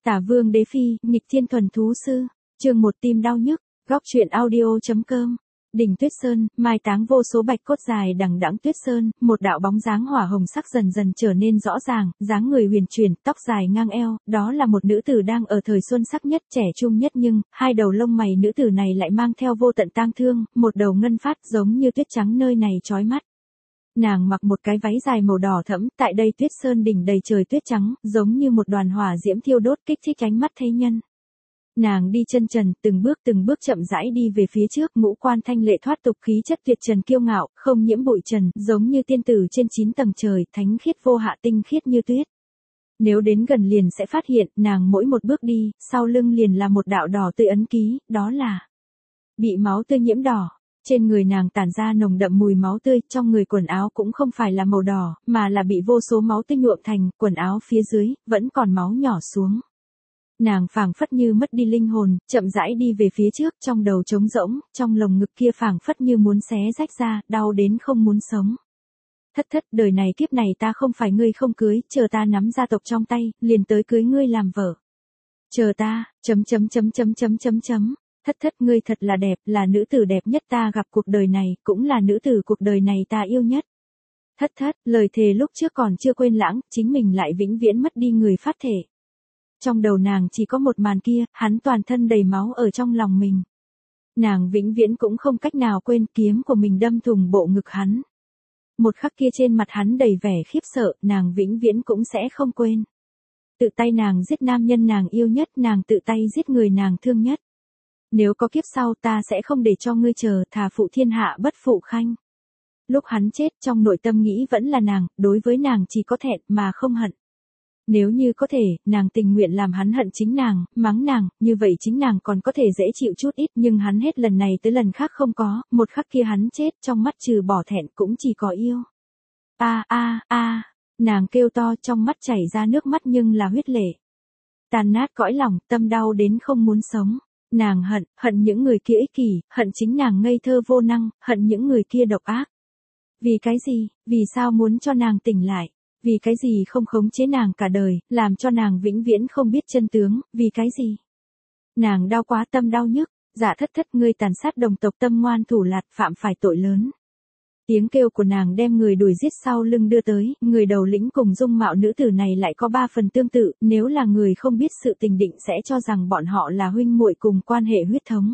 Tả Vương Đế Phi, nghịch thiên thuần thú sư. Chương 1 tim đau nhức. Góc truyện audio.com. Đỉnh Tuyết Sơn, mai táng vô số bạch cốt dài đằng đẵng Tuyết Sơn, một đạo bóng dáng hỏa hồng sắc dần dần trở nên rõ ràng, dáng người huyền chuyển, tóc dài ngang eo, đó là một nữ tử đang ở thời xuân sắc nhất, trẻ trung nhất, nhưng hai đầu lông mày nữ tử này lại mang theo vô tận tang thương, một đầu ngân phát giống như tuyết trắng nơi này chói mắt. Nàng mặc một cái váy dài màu đỏ thẫm, tại đây Tuyết Sơn đỉnh đầy trời tuyết trắng, giống như một đoàn hỏa diễm thiêu đốt kích thích ánh mắt thế nhân. Nàng đi chân trần, từng bước chậm rãi đi về phía trước, ngũ quan thanh lệ thoát tục, khí chất tuyệt trần kiêu ngạo, không nhiễm bụi trần, giống như tiên tử trên 9 tầng trời, thánh khiết vô hạ, tinh khiết như tuyết. Nếu đến gần liền sẽ phát hiện, nàng mỗi một bước đi, sau lưng liền là một đạo đỏ tươi ấn ký, đó là bị máu tươi nhiễm đỏ. Trên người nàng tản ra nồng đậm mùi máu tươi, trong người quần áo cũng không phải là màu đỏ, mà là bị vô số máu tươi nhuộm thành, quần áo phía dưới, vẫn còn máu nhỏ xuống. Nàng phảng phất như mất đi linh hồn, chậm rãi đi về phía trước, trong đầu trống rỗng, trong lồng ngực kia phảng phất như muốn xé rách ra, đau đến không muốn sống. Thất, đời này kiếp này ta không phải ngươi không cưới, chờ ta nắm gia tộc trong tay, liền tới cưới ngươi làm vợ. Chờ ta, Thất, ngươi thật là đẹp, là nữ tử đẹp nhất ta gặp cuộc đời này, cũng là nữ tử cuộc đời này ta yêu nhất. Thất, lời thề lúc trước còn chưa quên lãng, chính mình lại vĩnh viễn mất đi người phát thể. Trong đầu nàng chỉ có một màn kia, hắn toàn thân đầy máu ở trong lòng mình. Nàng vĩnh viễn cũng không cách nào quên kiếm của mình đâm thủng bộ ngực hắn. Một khắc kia trên mặt hắn đầy vẻ khiếp sợ, nàng vĩnh viễn cũng sẽ không quên. Tự tay nàng giết nam nhân nàng yêu nhất, nàng tự tay giết người nàng thương nhất. Nếu có kiếp sau ta sẽ không để cho ngươi chờ, thà phụ thiên hạ bất phụ khanh. Lúc hắn chết trong nội tâm nghĩ vẫn là nàng, đối với nàng chỉ có thẹn mà không hận. Nếu như có thể, nàng tình nguyện làm hắn hận chính nàng, mắng nàng, như vậy chính nàng còn có thể dễ chịu chút ít, nhưng hắn hết lần này tới lần khác không có, một khắc kia hắn chết trong mắt trừ bỏ thẹn cũng chỉ có yêu. Nàng kêu to trong mắt chảy ra nước mắt nhưng là huyết lệ. Tàn nát cõi lòng, tâm đau đến không muốn sống. Nàng hận những người kia ích kỷ, hận chính nàng ngây thơ vô năng, hận những người kia độc ác. Vì cái gì, vì sao muốn cho nàng tỉnh lại? Vì cái gì không khống chế nàng cả đời, làm cho nàng vĩnh viễn không biết chân tướng, vì cái gì? Nàng đau quá, tâm đau nhức, dạ thất ngươi tàn sát đồng tộc, tâm ngoan thủ lạt, phạm phải tội lớn. Tiếng kêu của nàng đem người đuổi giết sau lưng đưa tới, người đầu lĩnh cùng dung mạo nữ tử này lại có 3 phần tương tự, nếu là người không biết sự tình định sẽ cho rằng bọn họ là huynh muội cùng quan hệ huyết thống.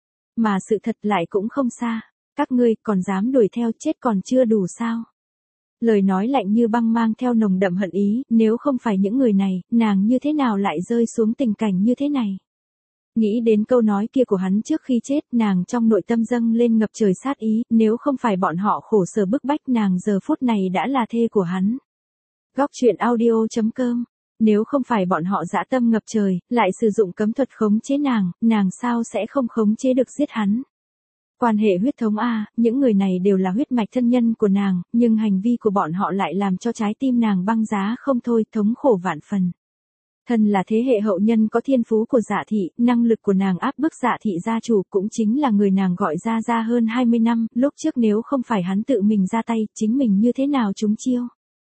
Mà sự thật lại cũng không xa, các ngươi còn dám đuổi theo, chết còn chưa đủ sao? Lời nói lạnh như băng mang theo nồng đậm hận ý, nếu không phải những người này, nàng như thế nào lại rơi xuống tình cảnh như thế này? Nghĩ đến câu nói kia của hắn trước khi chết, nàng trong nội tâm dâng lên ngập trời sát ý, nếu không phải bọn họ khổ sở bức bách nàng giờ phút này đã là thê của hắn. Góc truyện audio.com. Nếu không phải bọn họ dã tâm ngập trời, lại sử dụng cấm thuật khống chế nàng sao sẽ không khống chế được giết hắn. Quan hệ huyết thống những người này đều là huyết mạch thân nhân của nàng, nhưng hành vi của bọn họ lại làm cho trái tim nàng băng giá không thôi, thống khổ vạn phần. Thân là thế hệ hậu nhân có thiên phú của Dạ thị, năng lực của nàng áp bức Dạ thị gia chủ cũng chính là người nàng gọi ra hơn 20 năm, lúc trước nếu không phải hắn tự mình ra tay, chính mình như thế nào trúng chiêu.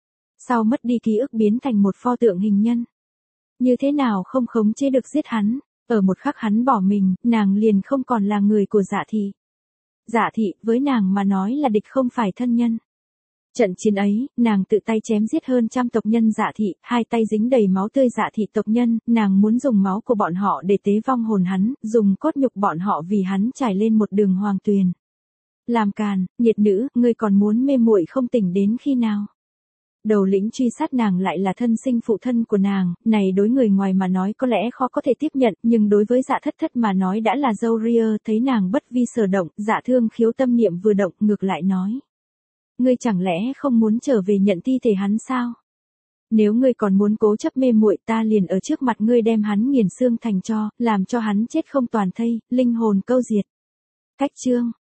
Sau mất đi ký ức biến thành một pho tượng hình nhân. Như thế nào không khống chế được giết hắn, ở một khắc hắn bỏ mình, nàng liền không còn là người của Dạ thị. Dạ thị, với nàng mà nói là địch không phải thân nhân. Trận chiến ấy, nàng tự tay chém giết hơn 100 tộc nhân Dạ thị, hai tay dính đầy máu tươi Dạ thị tộc nhân, nàng muốn dùng máu của bọn họ để tế vong hồn hắn, dùng cốt nhục bọn họ vì hắn trải lên một đường hoàng tuyền. Làm càn, nhiệt nữ, ngươi còn muốn mê muội không tỉnh đến khi nào? Đầu lĩnh truy sát nàng lại là thân sinh phụ thân của nàng, này đối người ngoài mà nói có lẽ khó có thể tiếp nhận, nhưng đối với Dạ thất mà nói đã là dâu ria, thấy nàng bất vi sở động, Dạ thương khiếu tâm niệm vừa động, ngược lại nói. Ngươi chẳng lẽ không muốn trở về nhận thi thể hắn sao? Nếu ngươi còn muốn cố chấp mê muội, ta liền ở trước mặt ngươi đem hắn nghiền xương thành tro, làm cho hắn chết không toàn thây, linh hồn câu diệt. Cách chương.